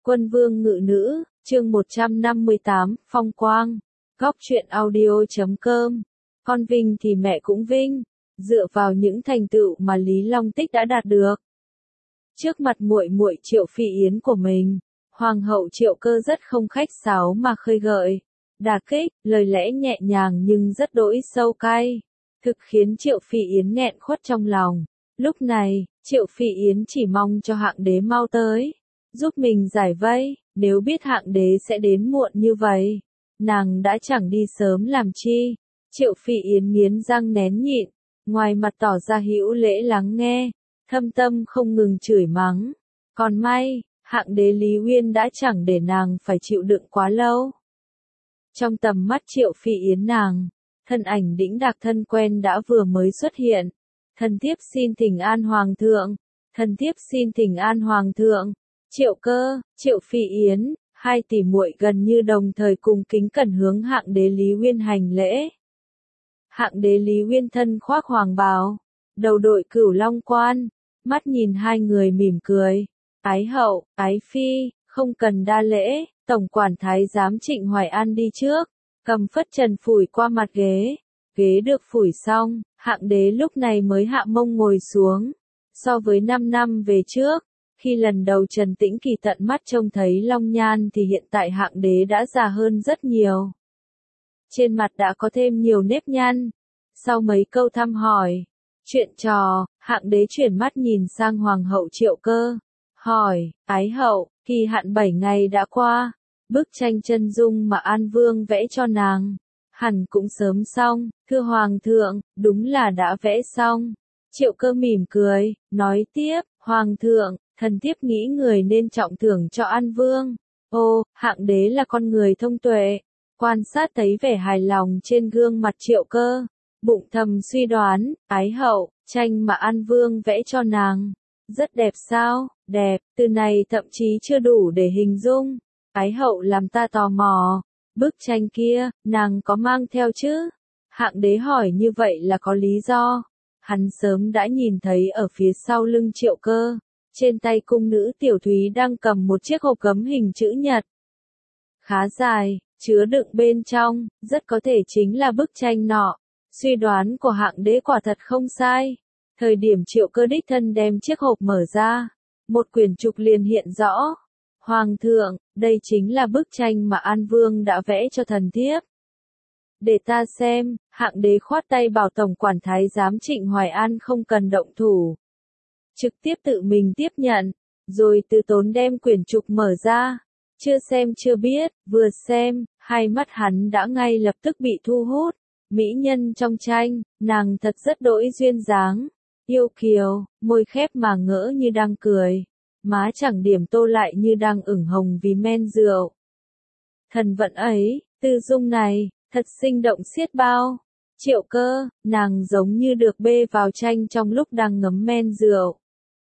Quân vương ngự nữ, chương 158, Phong quang. Góc truyện audio.com. Con vinh thì mẹ cũng vinh, dựa vào những thành tựu mà Lý Long Tích đã đạt được. Trước mặt muội muội Triệu Phi Yến của mình, Hoàng hậu Triệu Cơ rất không khách sáo mà khơi gợi, đả kích, lời lẽ nhẹ nhàng nhưng rất đỗi sâu cay, thực khiến Triệu Phi Yến nghẹn khuất trong lòng. Lúc này, Triệu Phi Yến chỉ mong cho Hạng Đế mau tới, giúp mình giải vây. Nếu biết Hạng Đế sẽ đến muộn như vậy, nàng đã chẳng đi sớm làm chi. Triệu Phi Yến nghiến răng nén nhịn, ngoài mặt tỏ ra hữu lễ lắng nghe, thâm tâm không ngừng chửi mắng. Còn may, Hạng Đế Lý Uyên đã chẳng để nàng phải chịu đựng quá lâu. Trong tầm mắt Triệu Phi Yến, nàng, thân ảnh đĩnh đạc thân quen đã vừa mới xuất hiện. Thần thiếp xin thỉnh an Hoàng thượng, thần thiếp xin thỉnh an Hoàng thượng. Triệu Cơ, Triệu Phi Yến, hai tỷ muội gần như đồng thời cùng kính cẩn hướng Hạng Đế Lý Uyên hành lễ. Hạng Đế Lý Uyên thân khoác hoàng bào, đầu đội cửu long quan, mắt nhìn hai người mỉm cười. Ái hậu, ái phi, không cần đa lễ. Tổng quản thái giám Trịnh Hoài An đi trước, cầm phất trần phủi qua mặt ghế. Ghế được phủi xong, Hạng Đế lúc này mới hạ mông ngồi xuống. So với 5 năm về trước, khi lần đầu Trần Tĩnh Kỳ tận mắt trông thấy Long Nhan thì hiện tại Hạng Đế đã già hơn rất nhiều. Trên mặt đã có thêm nhiều nếp nhăn. Sau mấy câu thăm hỏi, chuyện trò, Hạng Đế chuyển mắt nhìn sang Hoàng hậu Triệu Cơ, hỏi, ái hậu, kỳ hạn 7 ngày đã qua, bức tranh chân dung mà An Vương vẽ cho nàng, hẳn cũng sớm xong. Thưa Hoàng thượng, đúng là đã vẽ xong. Triệu Cơ mỉm cười, nói tiếp, Hoàng thượng, thần thiếp nghĩ người nên trọng thưởng cho An Vương. Ô, Hạng Đế là con người thông tuệ, quan sát thấy vẻ hài lòng trên gương mặt Triệu Cơ, bụng thầm suy đoán, ái hậu, tranh mà An Vương vẽ cho nàng, rất đẹp sao? Đẹp, từ này thậm chí chưa đủ để hình dung. Ái hậu làm ta tò mò, bức tranh kia, nàng có mang theo chứ? Hạng Đế hỏi như vậy là có lý do. Hắn sớm đã nhìn thấy ở phía sau lưng Triệu Cơ, trên tay cung nữ Tiểu Thúy đang cầm một chiếc hộp gấm hình chữ nhật. Khá dài, chứa đựng bên trong, rất có thể chính là bức tranh nọ. Suy đoán của Hạng Đế quả thật không sai. Thời điểm Triệu Cơ đích thân đem chiếc hộp mở ra, một quyển trục liền hiện rõ. Hoàng thượng, đây chính là bức tranh mà An Vương đã vẽ cho thần thiếp. Để ta xem. Hạng Đế khoát tay bảo tổng quản thái giám Trịnh Hoài An không cần động thủ, trực tiếp tự mình tiếp nhận, rồi từ tốn đem quyển trục mở ra. Chưa xem chưa biết, vừa xem, hai mắt hắn đã ngay lập tức bị thu hút. Mỹ nhân trong tranh, nàng thật rất đỗi duyên dáng, yêu kiều, môi khép mà ngỡ như đang cười, má chẳng điểm tô lại như đang ửng hồng vì men rượu. Thần vận ấy, tư dung này, thật sinh động xiết bao. Triệu Cơ, nàng giống như được bê vào tranh trong lúc đang ngấm men rượu.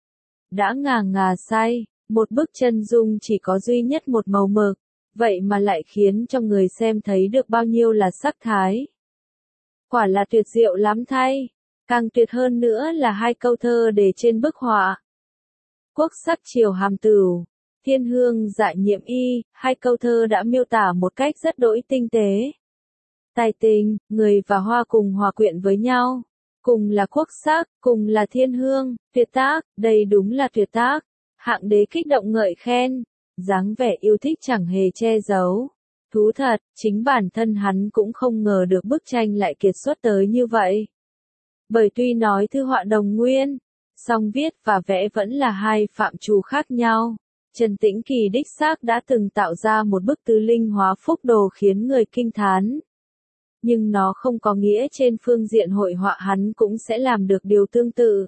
Đã ngà ngà say, một bức chân dung chỉ có duy nhất một màu mực, vậy mà lại khiến cho người xem thấy được bao nhiêu là sắc thái. Quả là tuyệt diệu lắm thay. Càng tuyệt hơn nữa là hai câu thơ để trên bức họa. Quốc sắc triều hàm tửu, thiên hương dạ nhiệm y, hai câu thơ đã miêu tả một cách rất đỗi tinh tế. Tài tình, người và hoa cùng hòa quyện với nhau, cùng là quốc sắc, cùng là thiên hương, tuyệt tác, đây đúng là tuyệt tác. Hạng Đế kích động ngợi khen, dáng vẻ yêu thích chẳng hề che giấu. Thú thật, chính bản thân hắn cũng không ngờ được bức tranh lại kiệt xuất tới như vậy. Bởi tuy nói thư họa đồng nguyên, song viết và vẽ vẫn là hai phạm trù khác nhau. Trần Tĩnh Kỳ đích xác đã từng tạo ra một bức tứ linh hóa phúc đồ khiến người kinh thán. Nhưng nó không có nghĩa trên phương diện hội họa hắn cũng sẽ làm được điều tương tự.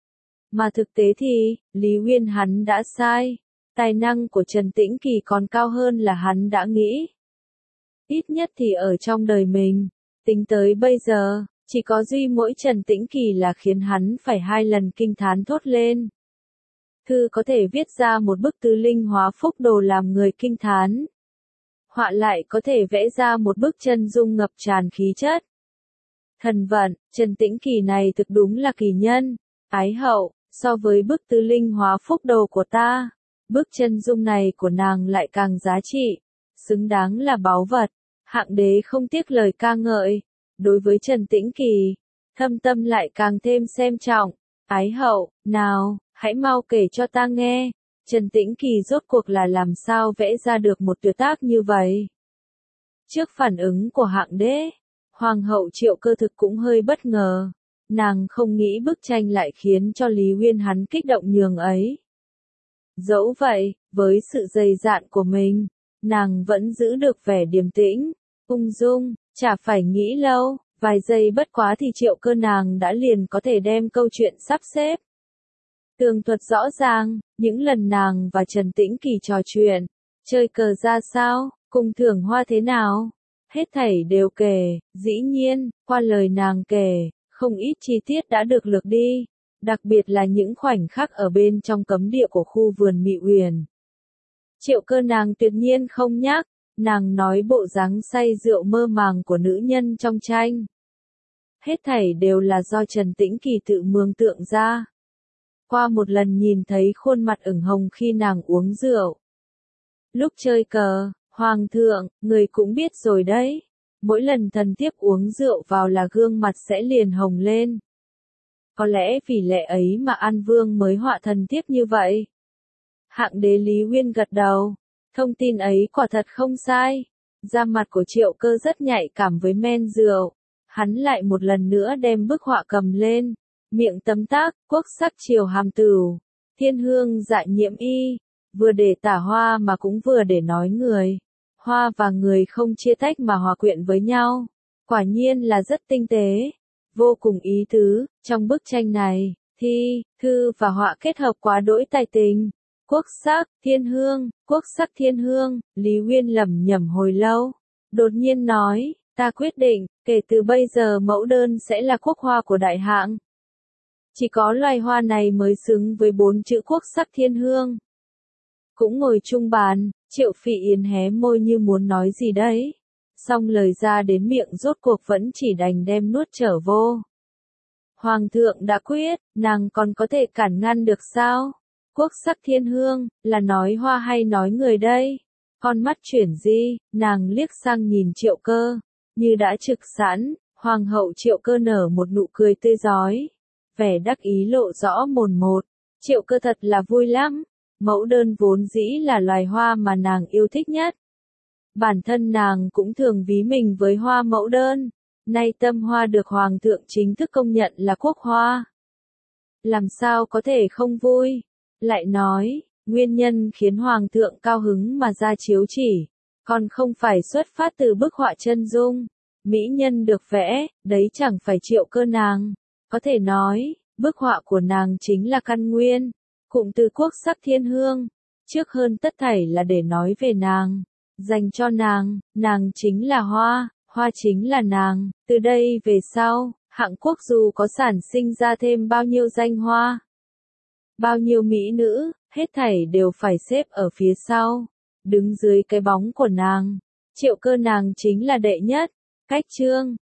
Mà thực tế thì, Lý Uyên hắn đã sai. Tài năng của Trần Tĩnh Kỳ còn cao hơn là hắn đã nghĩ. Ít nhất thì ở trong đời mình, tính tới bây giờ, chỉ có duy mỗi Trần Tĩnh Kỳ là khiến hắn phải 2 lần kinh thán thốt lên. Thư có thể viết ra một bức tứ linh hóa phúc đồ làm người kinh thán. Họa lại có thể vẽ ra một bức chân dung ngập tràn khí chất. Thần vận, Trần Tĩnh Kỳ này thực đúng là kỳ nhân. Ái hậu, so với bức tứ linh hóa phúc đồ của ta, Bức chân dung này của nàng lại càng giá trị, xứng đáng là báu vật. Hạng đế không tiếc lời ca ngợi. Đối với Trần Tĩnh Kỳ, thâm tâm lại càng thêm xem trọng. Ái hậu, nào, hãy mau kể cho ta nghe, Trần Tĩnh Kỳ rốt cuộc là làm sao vẽ ra được một tuyệt tác như vậy? Trước phản ứng của hạng đế, Hoàng hậu Triệu Cơ thực cũng hơi bất ngờ. Nàng không nghĩ bức tranh lại khiến cho Lý Huyên hắn kích động nhường ấy. Dẫu vậy, với sự dày dạn của mình, nàng vẫn giữ được vẻ điềm tĩnh, ung dung, chả phải nghĩ lâu, vài giây bất quá thì Triệu Cơ nàng đã liền có thể đem câu chuyện sắp xếp. Tường thuật rõ ràng, những lần nàng và Trần Tĩnh Kỳ trò chuyện, chơi cờ ra sao, cùng thưởng hoa thế nào, hết thảy đều kể, dĩ nhiên, qua lời nàng kể, không ít chi tiết đã được lược đi, đặc biệt là những khoảnh khắc ở bên trong cấm địa của khu vườn Mị Uyển. Triệu Cơ nàng tuyệt nhiên không nhắc, nàng nói bộ dáng say rượu mơ màng của nữ nhân trong tranh. Hết thảy đều là do Trần Tĩnh Kỳ tự mường tượng ra. Qua một lần nhìn thấy khuôn mặt ửng hồng khi nàng uống rượu. Lúc chơi cờ, Hoàng thượng, người cũng biết rồi đấy. Mỗi lần thần thiếp uống rượu vào là gương mặt sẽ liền hồng lên. Có lẽ vì lẽ ấy mà An Vương mới họa thần thiếp như vậy. Hạng đế Lý Huyên gật đầu. Thông tin ấy quả thật không sai. Da mặt của Triệu Cơ rất nhạy cảm với men rượu. Hắn lại một lần nữa đem bức họa cầm lên. Miệng tấm tắc, quốc sắc triều hàm tửu, thiên hương dạ nhiễm y, vừa để tả hoa mà cũng vừa để nói người. Hoa và người không chia tách mà hòa quyện với nhau. Quả nhiên là rất tinh tế, vô cùng ý tứ. Trong bức tranh này, thi, thư và họa kết hợp quá đỗi tài tình. Quốc sắc, thiên hương, quốc sắc thiên hương, Lý Huyên lẩm nhẩm hồi lâu. Đột nhiên nói, ta quyết định, kể từ bây giờ mẫu đơn sẽ là quốc hoa của đại hạng. Chỉ có loài hoa này mới xứng với 4 chữ quốc sắc thiên hương. Cũng ngồi chung bàn, Triệu Phỉ Yến hé môi như muốn nói gì đấy. Xong lời ra đến miệng rốt cuộc vẫn chỉ đành đem nuốt trở vô. Hoàng thượng đã quyết, nàng còn có thể cản ngăn được sao? Quốc sắc thiên hương, là nói hoa hay nói người đây? Con mắt chuyển di, nàng liếc sang nhìn Triệu Cơ. Như đã trực sẵn, Hoàng hậu Triệu Cơ nở một nụ cười tươi rói. Vẻ đắc ý lộ rõ mồn một. Triệu Cơ thật là vui lắm. Mẫu đơn vốn dĩ là loài hoa mà nàng yêu thích nhất. Bản thân nàng cũng thường ví mình với hoa mẫu đơn. Nay tâm hoa được Hoàng thượng chính thức công nhận là quốc hoa. Làm sao có thể không vui? Lại nói, nguyên nhân khiến Hoàng thượng cao hứng mà ra chiếu chỉ. Còn không phải xuất phát từ bức họa chân dung. Mỹ nhân được vẽ, đấy chẳng phải Triệu Cơ nàng. Có thể nói, bức họa của nàng chính là căn nguyên. Cụm từ quốc sắc thiên hương. Trước hơn tất thảy là để nói về nàng. Dành cho nàng chính là hoa, hoa chính là nàng. Từ đây về sau, hạng quốc dù có sản sinh ra thêm bao nhiêu danh hoa, bao nhiêu mỹ nữ, hết thảy đều phải xếp ở phía sau. Đứng dưới cái bóng của nàng. Triệu Cơ nàng chính là đệ nhất. Cách chương